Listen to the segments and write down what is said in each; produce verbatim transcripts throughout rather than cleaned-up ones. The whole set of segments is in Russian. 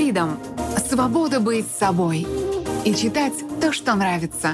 Фридом — свобода быть собой и читать то, что нравится.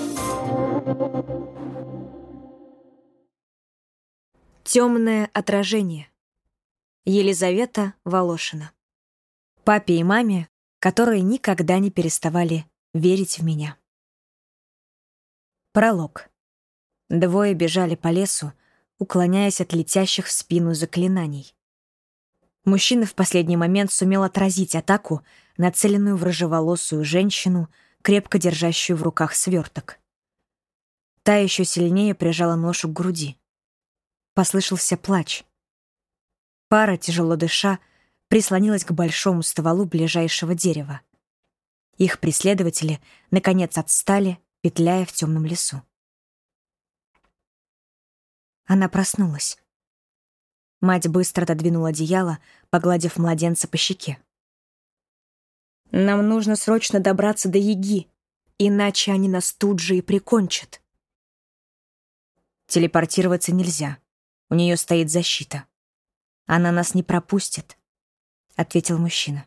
Темное отражение. Елизавета Волошина. Папе и маме, которые никогда не переставали верить в меня. Пролог. Двое бежали по лесу, уклоняясь от летящих в спину заклинаний. Мужчина в последний момент сумел отразить атаку, нацеленную в рыжеволосую женщину, крепко держащую в руках сверток. Та еще сильнее прижала ношу к груди. Послышался плач. Пара, тяжело дыша, прислонилась к большому стволу ближайшего дерева. Их преследователи, наконец, отстали, петляя в темном лесу. Она проснулась. Мать быстро отодвинула одеяло, погладив младенца по щеке. «Нам нужно срочно добраться до Яги, иначе они нас тут же и прикончат». «Телепортироваться нельзя. У нее стоит защита. Она нас не пропустит», — ответил мужчина.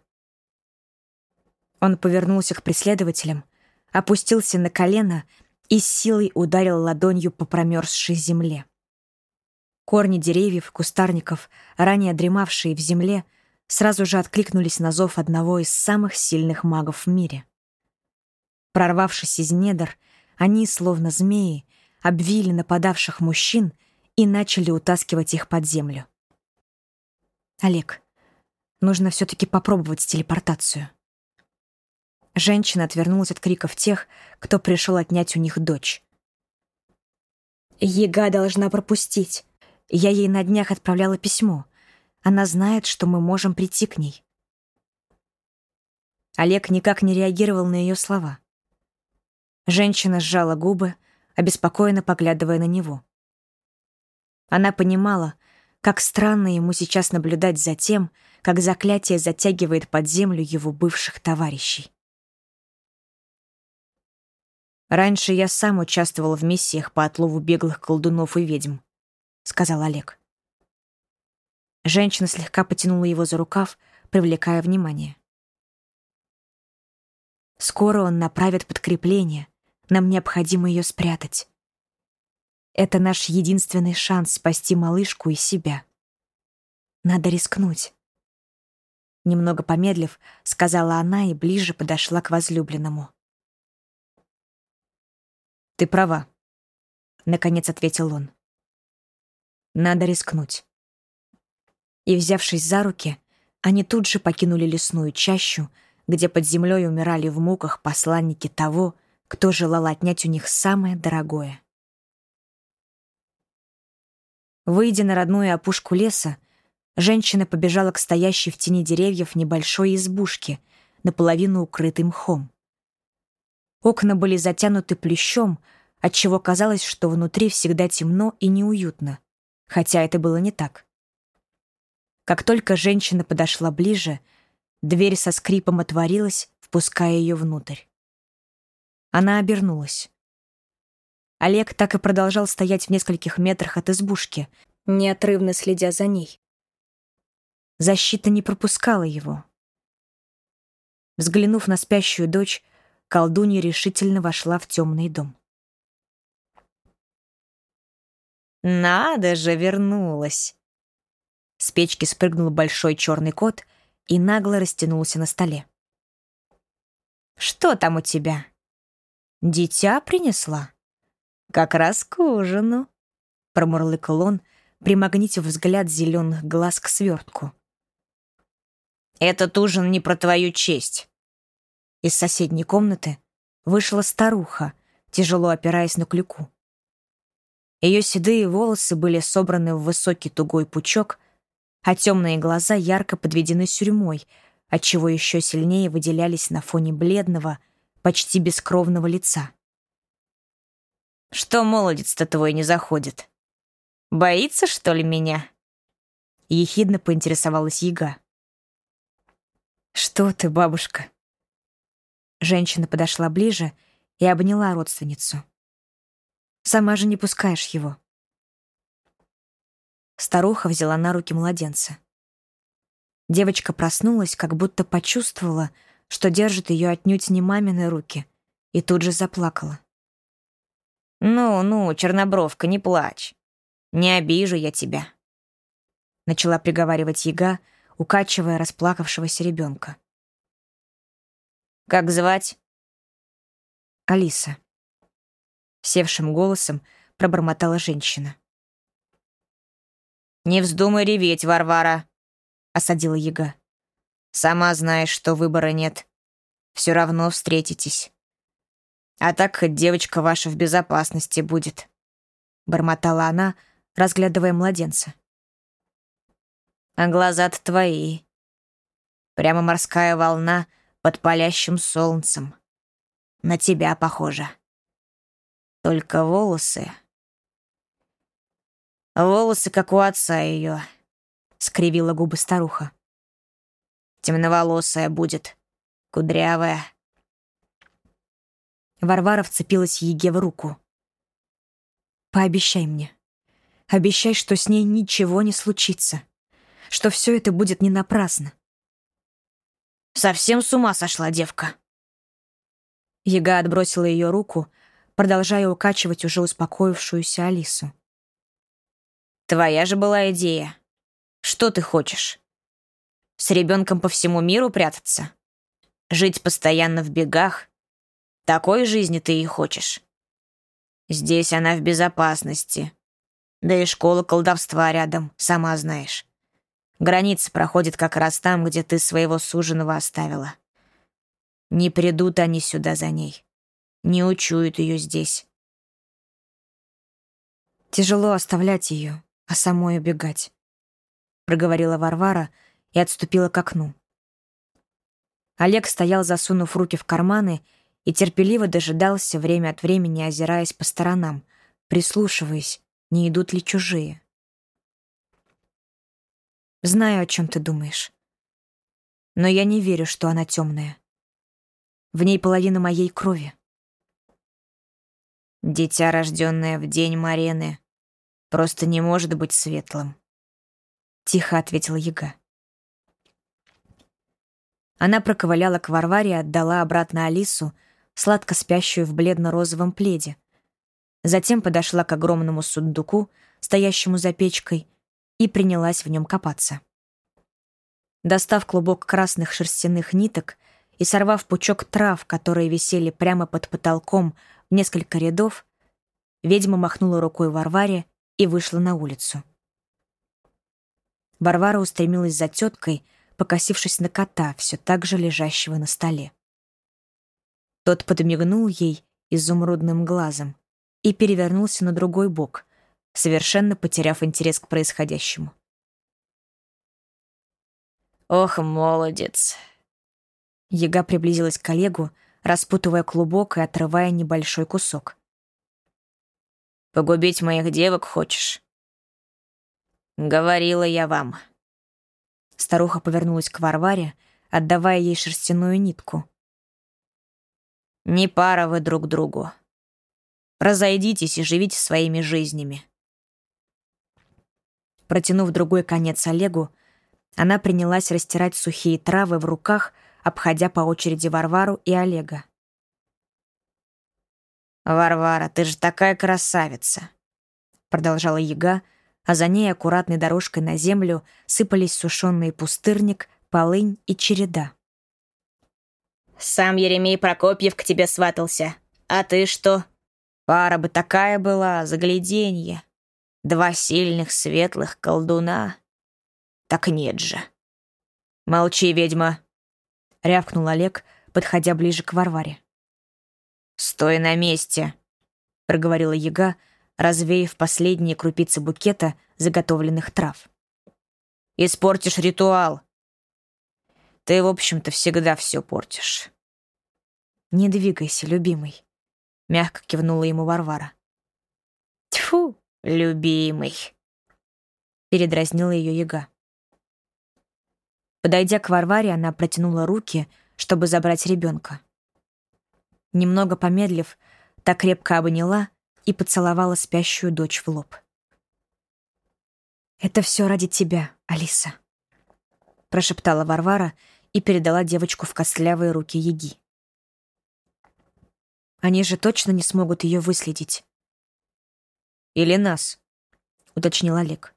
Он повернулся к преследователям, опустился на колено и с силой ударил ладонью по промерзшей земле. Корни деревьев, кустарников, ранее дремавшие в земле, сразу же откликнулись на зов одного из самых сильных магов в мире. Прорвавшись из недр, они, словно змеи, обвили нападавших мужчин и начали утаскивать их под землю. «Олег, нужно все-таки попробовать телепортацию». Женщина отвернулась от криков тех, кто пришел отнять у них дочь. «Яга должна пропустить. Я ей на днях отправляла письмо. Она знает, что мы можем прийти к ней». Олег никак не реагировал на ее слова. Женщина сжала губы, обеспокоенно поглядывая на него. Она понимала, как странно ему сейчас наблюдать за тем, как заклятие затягивает под землю его бывших товарищей. «Раньше я сам участвовал в миссиях по отлову беглых колдунов и ведьм», — сказал Олег. Женщина слегка потянула его за рукав, привлекая внимание. «Скоро он направит подкрепление. Нам необходимо ее спрятать. Это наш единственный шанс спасти малышку и себя. Надо рискнуть». Немного помедлив, сказала она и ближе подошла к возлюбленному. «Ты права», — наконец ответил он. «Надо рискнуть». И, взявшись за руки, они тут же покинули лесную чащу, где под землей умирали в муках посланники того, кто желал отнять у них самое дорогое. Выйдя на родную опушку леса, женщина побежала к стоящей в тени деревьев небольшой избушке, наполовину укрытой мхом. Окна были затянуты плющом, отчего казалось, что внутри всегда темно и неуютно, хотя это было не так. Как только женщина подошла ближе, дверь со скрипом отворилась, впуская ее внутрь. Она обернулась. Олег так и продолжал стоять в нескольких метрах от избушки, неотрывно следя за ней. Защита не пропускала его. Взглянув на спящую дочь, колдунья решительно вошла в темный дом. «Надо же, вернулась!» С печки спрыгнул большой черный кот и нагло растянулся на столе. «Что там у тебя? Дитя принесла? Как раз к ужину», — промурлыкал он, примагнитив взгляд зеленых глаз к свертку. «Этот ужин не про твою честь». Из соседней комнаты вышла старуха, тяжело опираясь на клюку. Ее седые волосы были собраны в высокий тугой пучок, а темные глаза ярко подведены сюрьмой, отчего еще сильнее выделялись на фоне бледного, почти бескровного лица. «Что молодец-то твой не заходит? Боится, что ли, меня?» Ехидно поинтересовалась Яга. «Что ты, бабушка?» Женщина подошла ближе и обняла родственницу. «Сама же не пускаешь его». Старуха взяла на руки младенца. Девочка проснулась, как будто почувствовала, что держит ее отнюдь не мамины руки, и тут же заплакала. «Ну-ну, чернобровка, не плачь. Не обижу я тебя», — начала приговаривать яга, укачивая расплакавшегося ребенка. «Как звать?» «Алиса», — севшим голосом пробормотала женщина. «Не вздумай реветь, Варвара», — осадила яга. «Сама знаешь, что выбора нет. Все равно встретитесь. А так хоть девочка ваша в безопасности будет», — бормотала она, разглядывая младенца. «А глаза-то твои. Прямо морская волна под палящим солнцем. На тебя похоже. Только волосы... Волосы, как у отца ее», — скривила губы старуха. «Темноволосая будет, кудрявая». Варвара вцепилась Еге в руку. «Пообещай мне. Обещай, что с ней ничего не случится. Что все это будет не напрасно». «Совсем с ума сошла девка». Яга отбросила ее руку, продолжая укачивать уже успокоившуюся Алису. «Твоя же была идея. Что ты хочешь? С ребенком по всему миру прятаться? Жить постоянно в бегах? Такой жизни ты и хочешь? Здесь она в безопасности. Да и школа колдовства рядом, сама знаешь. Граница проходит как раз там, где ты своего суженого оставила. Не придут они сюда за ней. Не учуют ее здесь». «Тяжело оставлять ее, а самой убегать», — проговорила Варвара и отступила к окну. Олег стоял, засунув руки в карманы, и терпеливо дожидался, время от времени озираясь по сторонам, прислушиваясь, не идут ли чужие. «Знаю, о чем ты думаешь. Но я не верю, что она темная. В ней половина моей крови». «Дитя, рожденное в день Марены, просто не может быть светлым», — тихо ответила яга. Она проковыляла к Варваре и отдала обратно Алису, сладко спящую в бледно-розовом пледе. Затем подошла к огромному сундуку, стоящему за печкой, и принялась в нем копаться. Достав клубок красных шерстяных ниток и сорвав пучок трав, которые висели прямо под потолком в несколько рядов, ведьма махнула рукой Варваре и вышла на улицу. Варвара устремилась за теткой, покосившись на кота, все так же лежащего на столе. Тот подмигнул ей изумрудным глазом и перевернулся на другой бок, совершенно потеряв интерес к происходящему. «Ох, молодец!» Яга приблизилась к Олегу, распутывая клубок и отрывая небольшой кусок. «Погубить моих девок хочешь?» «Говорила я вам». Старуха повернулась к Варваре, отдавая ей шерстяную нитку. «Не пара вы друг другу. Разойдитесь и живите своими жизнями». Протянув другой конец Олегу, она принялась растирать сухие травы в руках, обходя по очереди Варвару и Олега. «Варвара, ты же такая красавица!» Продолжала яга, а за ней аккуратной дорожкой на землю сыпались сушеный пустырник, полынь и череда. «Сам Еремей Прокопьев к тебе сватался. А ты что? Пара бы такая была, загляденье. Два сильных светлых колдуна. Так нет же». «Молчи, ведьма!» — рявкнул Олег, подходя ближе к Варваре. «Стой на месте!» — проговорила яга, развеяв последние крупицы букета заготовленных трав. «Испортишь ритуал. Ты, в общем-то, всегда все портишь». «Не двигайся, любимый», — мягко кивнула ему Варвара. «Тьфу, любимый», — передразнила ее яга. Подойдя к Варваре, она протянула руки, чтобы забрать ребенка. Немного помедлив, так крепко обняла и поцеловала спящую дочь в лоб. «Это все ради тебя, Алиса», прошептала Варвара и передала девочку в костлявые руки Яги. «Они же точно не смогут ее выследить». «Или нас», — уточнил Олег.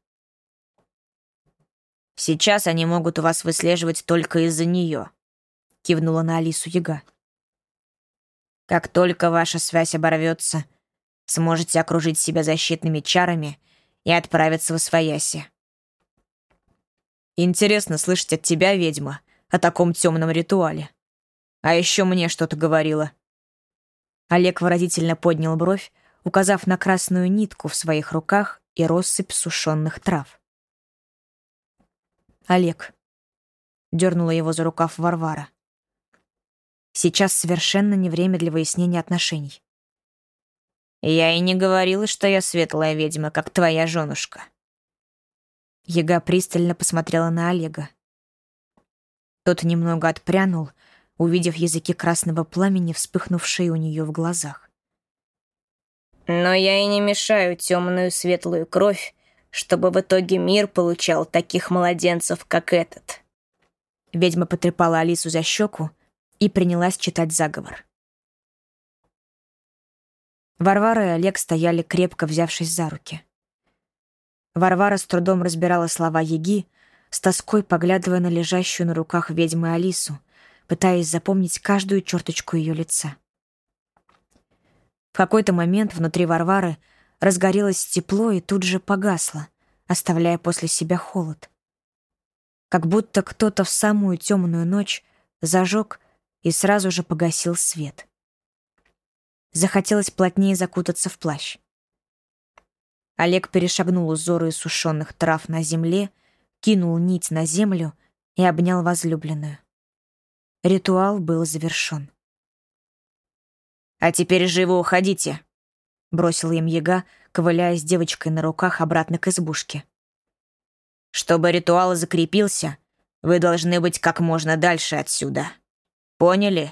«Сейчас они могут вас выслеживать только из-за нее», — кивнула на Алису Яга. «Как только ваша связь оборвется, сможете окружить себя защитными чарами и отправиться в освояси». «Интересно слышать от тебя, ведьма, о таком темном ритуале. А еще мне что-то говорила». Олег выразительно поднял бровь, указав на красную нитку в своих руках и россыпь сушеных трав. «Олег», — дернула его за рукав Варвара, — «сейчас совершенно не время для выяснения отношений». «Я и не говорила, что я светлая ведьма, как твоя женушка». Яга пристально посмотрела на Олега. Тот немного отпрянул, увидев языки красного пламени, вспыхнувшие у нее в глазах. «Но я и не мешаю темную светлую кровь, чтобы в итоге мир получал таких младенцев, как этот». Ведьма потрепала Алису за щеку и принялась читать заговор. Варвара и Олег стояли, крепко взявшись за руки. Варвара с трудом разбирала слова Яги, с тоской поглядывая на лежащую на руках ведьмы Алису, пытаясь запомнить каждую черточку ее лица. В какой-то момент внутри Варвары разгорелось тепло и тут же погасло, оставляя после себя холод. Как будто кто-то в самую темную ночь зажег и сразу же погасил свет. Захотелось плотнее закутаться в плащ. Олег перешагнул узоры сушеных трав на земле, кинул нить на землю и обнял возлюбленную. Ритуал был завершен. «А теперь живо уходите», — бросила им Яга, ковыляя с девочкой на руках обратно к избушке. «Чтобы ритуал закрепился, вы должны быть как можно дальше отсюда. Поняли?»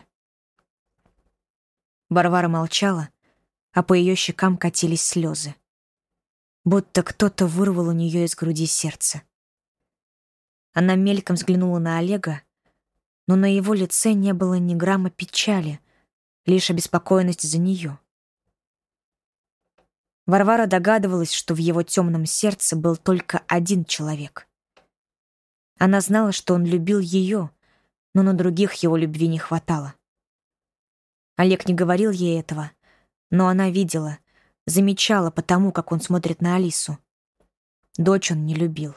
Варвара молчала, а по ее щекам катились слезы. Будто кто-то вырвал у нее из груди сердце. Она мельком взглянула на Олега, но на его лице не было ни грамма печали, лишь обеспокоенность за нее. Варвара догадывалась, что в его темном сердце был только один человек. Она знала, что он любил ее, но на других его любви не хватало. Олег не говорил ей этого, но она видела, замечала по тому, как он смотрит на Алису. Дочь он не любил.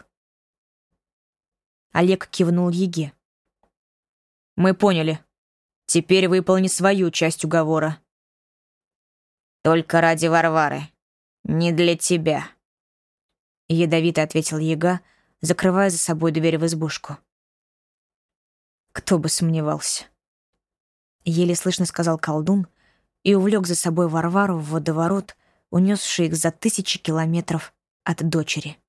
Олег кивнул Яге. «Мы поняли. Теперь выполни свою часть уговора». «Только ради Варвары. Не для тебя», — ядовито ответил Яга, закрывая за собой дверь в избушку. «Кто бы сомневался», — еле слышно сказал колдун и увлек за собой Варвару в водоворот, унесший их за тысячи километров от дочери.